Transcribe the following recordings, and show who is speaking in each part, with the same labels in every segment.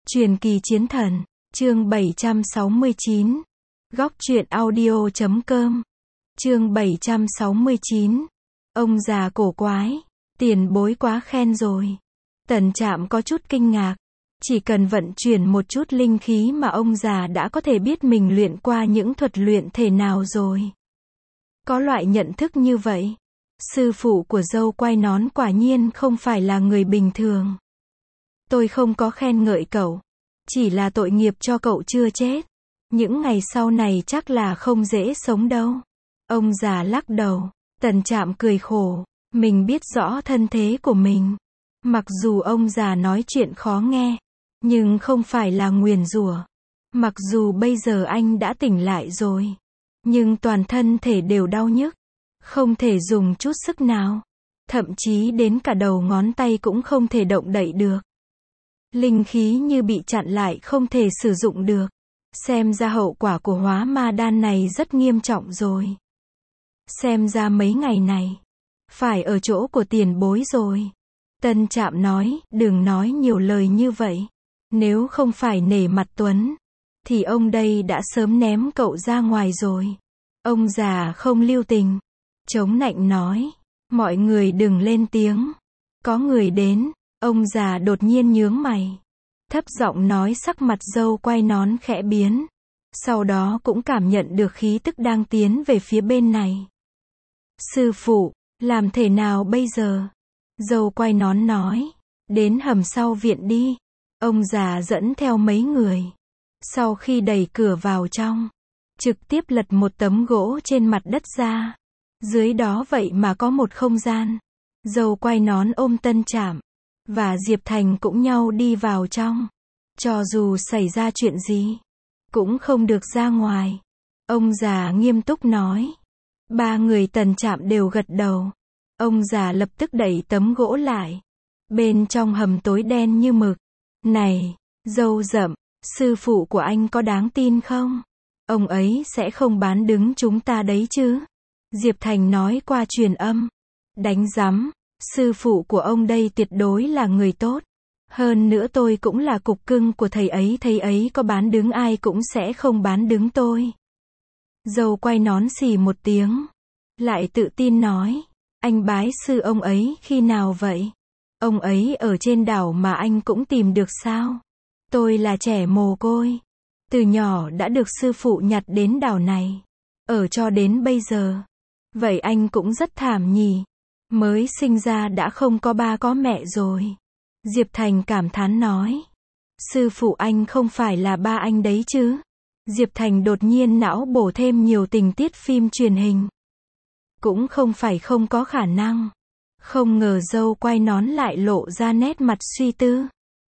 Speaker 1: Truyền kỳ chiến thần, chương 769. Góc truyện audio.com. Chương 769. Ông già cổ quái, tiền bối quá khen rồi. Tần Trạm có chút kinh ngạc. Chỉ cần vận chuyển một chút linh khí mà ông già đã có thể biết mình luyện qua những thuật luyện thể nào rồi. Có loại nhận thức như vậy. Sư phụ của dâu quay nón quả nhiên không phải là người bình thường. Tôi không có khen ngợi cậu. Chỉ là tội nghiệp cho cậu chưa chết. Những ngày sau này chắc là không dễ sống đâu. Ông già lắc đầu. Tần Trạm cười khổ. Mình biết rõ thân thế của mình. Mặc dù ông già nói chuyện khó nghe, nhưng không phải là nguyền rủa. Mặc dù bây giờ anh đã tỉnh lại rồi, nhưng toàn thân thể đều đau nhức. Không thể dùng chút sức nào. Thậm chí đến cả đầu ngón tay cũng không thể động đậy được. Linh khí như bị chặn lại không thể sử dụng được. Xem ra hậu quả của hóa ma đan này rất nghiêm trọng rồi. Xem ra mấy ngày này phải ở chỗ của tiền bối rồi. Tân Trạm nói, đừng nói nhiều lời như vậy. Nếu không phải nể mặt Tuấn, thì ông đây đã sớm ném cậu ra ngoài rồi. Ông già không lưu tình. Chống nạnh nói, mọi người đừng lên tiếng. Có người đến. Ông già đột nhiên nhướng mày. Thấp giọng nói, sắc mặt dâu quay nón khẽ biến. Sau đó cũng cảm nhận được khí tức đang tiến về phía bên này. Sư phụ, làm thế nào bây giờ? Dâu quay nón nói, đến hầm sau viện đi. Ông già dẫn theo mấy người. Sau khi đẩy cửa vào trong, trực tiếp lật một tấm gỗ trên mặt đất ra. Dưới đó vậy mà có một không gian. Dâu quay nón ôm Tân Trạm và Diệp Thành cũng nhau đi vào trong. Cho dù xảy ra chuyện gì, cũng không được ra ngoài. Ông già nghiêm túc nói. Ba người Tần Trạm đều gật đầu. Ông già lập tức đẩy tấm gỗ lại. Bên trong hầm tối đen như mực. Này, dâu rậm, sư phụ của anh có đáng tin không? Ông ấy sẽ không bán đứng chúng ta đấy chứ? Diệp Thành nói qua truyền âm. Đánh rắm, sư phụ của ông đây tuyệt đối là người tốt. Hơn nữa tôi cũng là cục cưng của thầy ấy có bán đứng ai cũng sẽ không bán đứng tôi. Dâu quay nón xì một tiếng. Lại tự tin nói. Anh bái sư ông ấy khi nào vậy? Ông ấy ở trên đảo mà anh cũng tìm được sao? Tôi là trẻ mồ côi. Từ nhỏ đã được sư phụ nhặt đến đảo này. Ở cho đến bây giờ. Vậy anh cũng rất thảm nhỉ? Mới sinh ra đã không có ba có mẹ rồi. Diệp Thành cảm thán nói. Sư phụ anh không phải là ba anh đấy chứ? Diệp Thành đột nhiên não bổ thêm nhiều tình tiết phim truyền hình. Cũng không phải không có khả năng. Không ngờ dâu quay nón lại lộ ra nét mặt suy tư.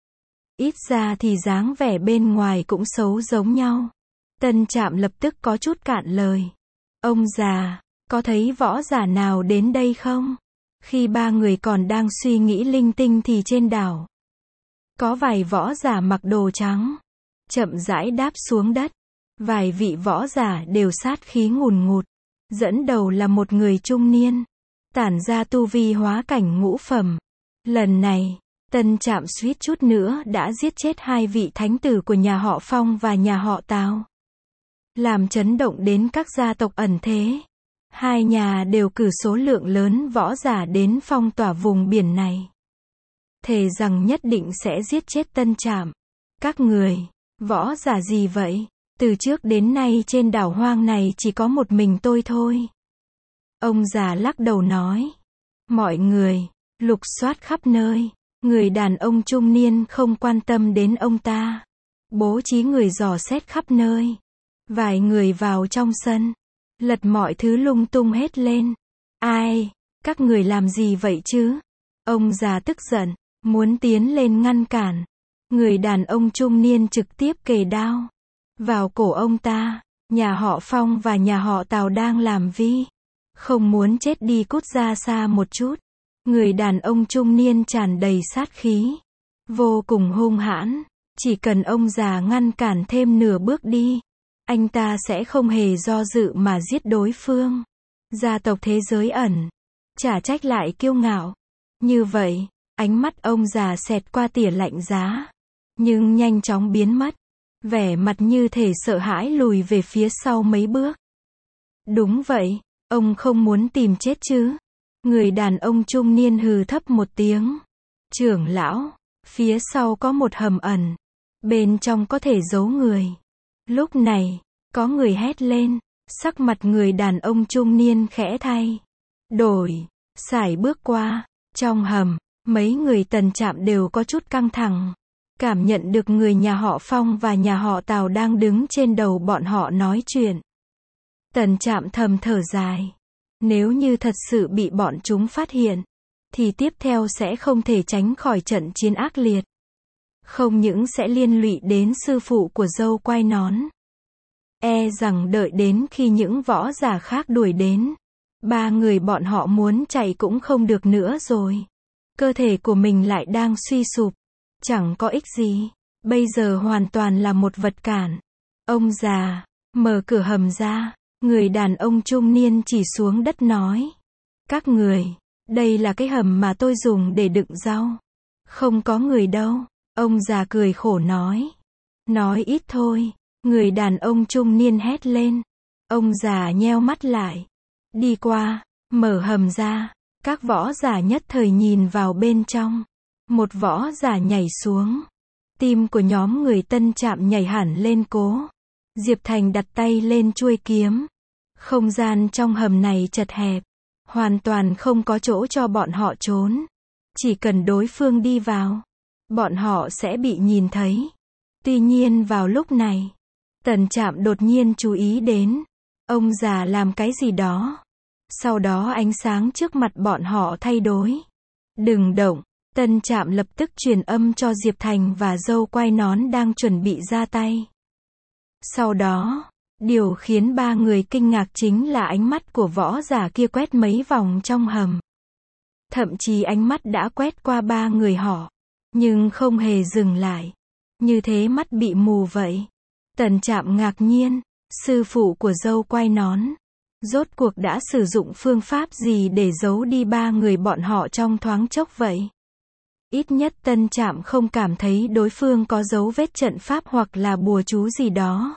Speaker 1: Ít ra thì dáng vẻ bên ngoài cũng xấu giống nhau. Tân Trạm lập tức có chút cạn lời. Ông già, có thấy võ giả nào đến đây không? Khi ba người còn đang suy nghĩ linh tinh thì trên đảo có vài võ giả mặc đồ trắng chậm rãi đáp xuống đất. Vài vị võ giả đều sát khí ngùn ngụt. Dẫn đầu là một người trung niên, tản ra tu vi hóa cảnh ngũ phẩm. Lần này, Tân Trạm suýt chút nữa đã giết chết hai vị thánh tử của nhà họ Phong và nhà họ Tào. Làm chấn động đến các gia tộc ẩn thế. Hai nhà đều cử số lượng lớn võ giả đến phong tỏa vùng biển này. Thề rằng nhất định sẽ giết chết Tân Trạm. Các người, võ giả gì vậy? Từ trước đến nay trên đảo hoang này chỉ có một mình tôi thôi. Ông già lắc đầu nói. Mọi người lục soát khắp nơi. Người đàn ông trung niên không quan tâm đến ông ta. Bố trí người dò xét khắp nơi. Vài người vào trong sân. Lật mọi thứ lung tung hết lên. Ai? Các người làm gì vậy chứ? Ông già tức giận. Muốn tiến lên ngăn cản. Người đàn ông trung niên trực tiếp kề đao vào cổ ông ta. Nhà họ Phong và nhà họ Tào đang làm vi. Không muốn chết đi cút ra xa một chút. Người đàn ông trung niên tràn đầy sát khí. Vô cùng hung hãn. Chỉ cần ông già ngăn cản thêm nửa bước đi. Anh ta sẽ không hề do dự mà giết đối phương. Gia tộc thế giới ẩn. Chả trách lại kiêu ngạo. Như vậy, ánh mắt ông già xẹt qua tia lạnh giá. nhưng nhanh chóng biến mất. Vẻ mặt như thể sợ hãi lùi về phía sau mấy bước. Đúng vậy, ông không muốn tìm chết chứ? Người đàn ông trung niên hừ thấp một tiếng. Trưởng lão, phía sau có một hầm ẩn. Bên trong có thể giấu người. Lúc này, có người hét lên. Sắc mặt người đàn ông trung niên khẽ thay đổi. Sải bước qua. Trong hầm, mấy người Tần Trạm đều có chút căng thẳng. Cảm nhận được người nhà họ Phong và nhà họ Tào đang đứng trên đầu bọn họ nói chuyện. Tần Trạm thầm thở dài. Nếu như thật sự bị bọn chúng phát hiện, thì tiếp theo sẽ không thể tránh khỏi trận chiến ác liệt. Không những sẽ liên lụy đến sư phụ của dâu quai nón. E rằng đợi đến khi những võ giả khác đuổi đến, ba người bọn họ muốn chạy cũng không được nữa rồi. Cơ thể của mình lại đang suy sụp. Chẳng có ích gì. Bây giờ hoàn toàn là một vật cản. Ông già, mở cửa hầm ra. Người đàn ông trung niên chỉ xuống đất nói. Các người, đây là cái hầm mà tôi dùng để đựng rau. Không có người đâu. Ông già cười khổ nói. Nói ít thôi. Người đàn ông trung niên hét lên. Ông già nheo mắt lại. Đi qua, mở hầm ra. Các võ giả nhất thời nhìn vào bên trong. Một võ giả nhảy xuống. Tim của nhóm người Tân Trạm nhảy hẳn lên cố. Diệp Thành đặt tay lên chuôi kiếm. Không gian trong hầm này chật hẹp. Hoàn toàn không có chỗ cho bọn họ trốn. Chỉ cần đối phương đi vào, bọn họ sẽ bị nhìn thấy. Tuy nhiên vào lúc này, Tần Trạm đột nhiên chú ý đến. Ông già làm cái gì đó. Sau đó ánh sáng trước mặt bọn họ thay đổi. Đừng động. Tân Trạm lập tức truyền âm cho Diệp Thành và dâu quai nón đang chuẩn bị ra tay. Sau đó, điều khiến ba người kinh ngạc chính là ánh mắt của võ giả kia quét mấy vòng trong hầm. Thậm chí ánh mắt đã quét qua ba người họ, nhưng không hề dừng lại. Như thế mắt bị mù vậy. Tần Trạm ngạc nhiên, sư phụ của dâu quai nón, rốt cuộc đã sử dụng phương pháp gì để giấu đi ba người bọn họ trong thoáng chốc vậy? Ít nhất Tân Trạm không cảm thấy đối phương có dấu vết trận pháp hoặc là bùa chú gì đó.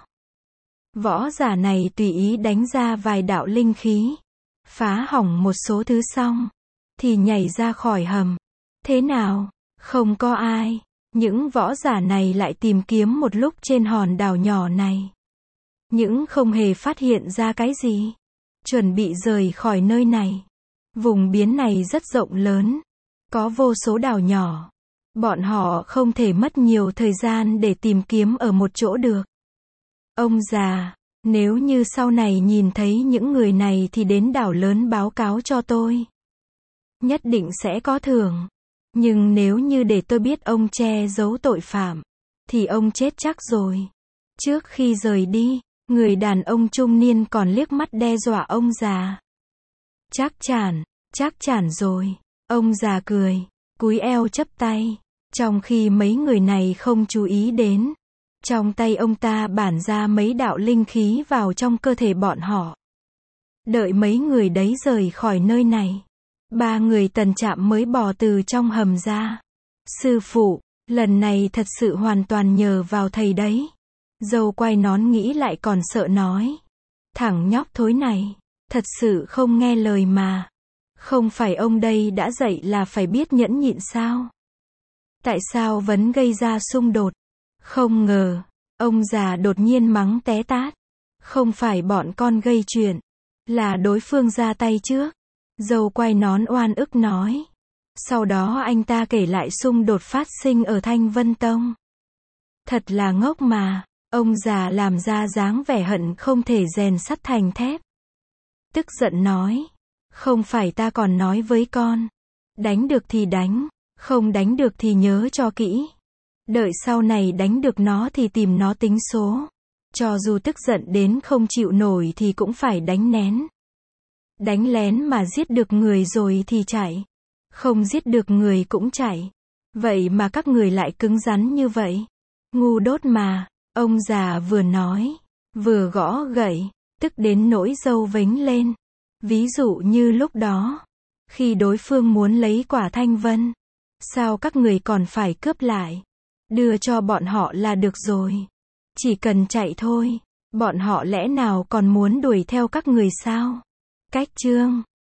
Speaker 1: Võ giả này tùy ý đánh ra vài đạo linh khí, phá hỏng một số thứ xong, thì nhảy ra khỏi hầm. Thế nào? Không có ai. Những võ giả này lại tìm kiếm một lúc trên hòn đảo nhỏ này. Những không hề phát hiện ra cái gì. Chuẩn bị rời khỏi nơi này. Vùng biển này rất rộng lớn. Có vô số đảo nhỏ. Bọn họ không thể mất nhiều thời gian để tìm kiếm ở một chỗ được. Ông già, nếu như sau này nhìn thấy những người này thì đến đảo lớn báo cáo cho tôi. Nhất định sẽ có thưởng. Nhưng nếu như để tôi biết ông che giấu tội phạm, thì ông chết chắc rồi. Trước khi rời đi, người đàn ông trung niên còn liếc mắt đe dọa ông già. Chắc chắn rồi. Ông già cười, cúi eo chắp tay. Trong khi mấy người này không chú ý đến, trong tay ông ta bản ra mấy đạo linh khí vào trong cơ thể bọn họ. Đợi mấy người đấy rời khỏi nơi này, ba người Tần Trạm mới bò từ trong hầm ra. Sư phụ, lần này thật sự hoàn toàn nhờ vào thầy đấy. Dâu quai nón nghĩ lại còn sợ nói. Thằng nhóc thối này, thật sự không nghe lời mà. Không phải ông đây đã dạy là phải biết nhẫn nhịn sao? Tại sao vẫn gây ra xung đột? Không ngờ, ông già đột nhiên mắng té tát. Không phải bọn con gây chuyện, là đối phương ra tay trước. Dâu quai nón oan ức nói. Sau đó anh ta kể lại xung đột phát sinh ở Thanh Vân Tông. Thật là ngốc mà, ông già làm ra dáng vẻ hận không thể rèn sắt thành thép. Tức giận nói. Không phải ta còn nói với con. Đánh được thì đánh, không đánh được thì nhớ cho kỹ. Đợi sau này đánh được nó thì tìm nó tính số. Cho dù tức giận đến không chịu nổi thì cũng phải đánh nén. Đánh lén mà giết được người rồi thì chạy. Không giết được người cũng chạy. Vậy mà các người lại cứng rắn như vậy. Ngu đốt mà. Ông già vừa nói, vừa gõ gậy, tức đến nỗi râu vểnh lên. Ví dụ như lúc đó, khi đối phương muốn lấy quả thanh vân, sao các người còn phải cướp lại? Đưa cho bọn họ là được rồi. Chỉ cần chạy thôi. Bọn họ lẽ nào còn muốn đuổi theo các người sao? Cách chương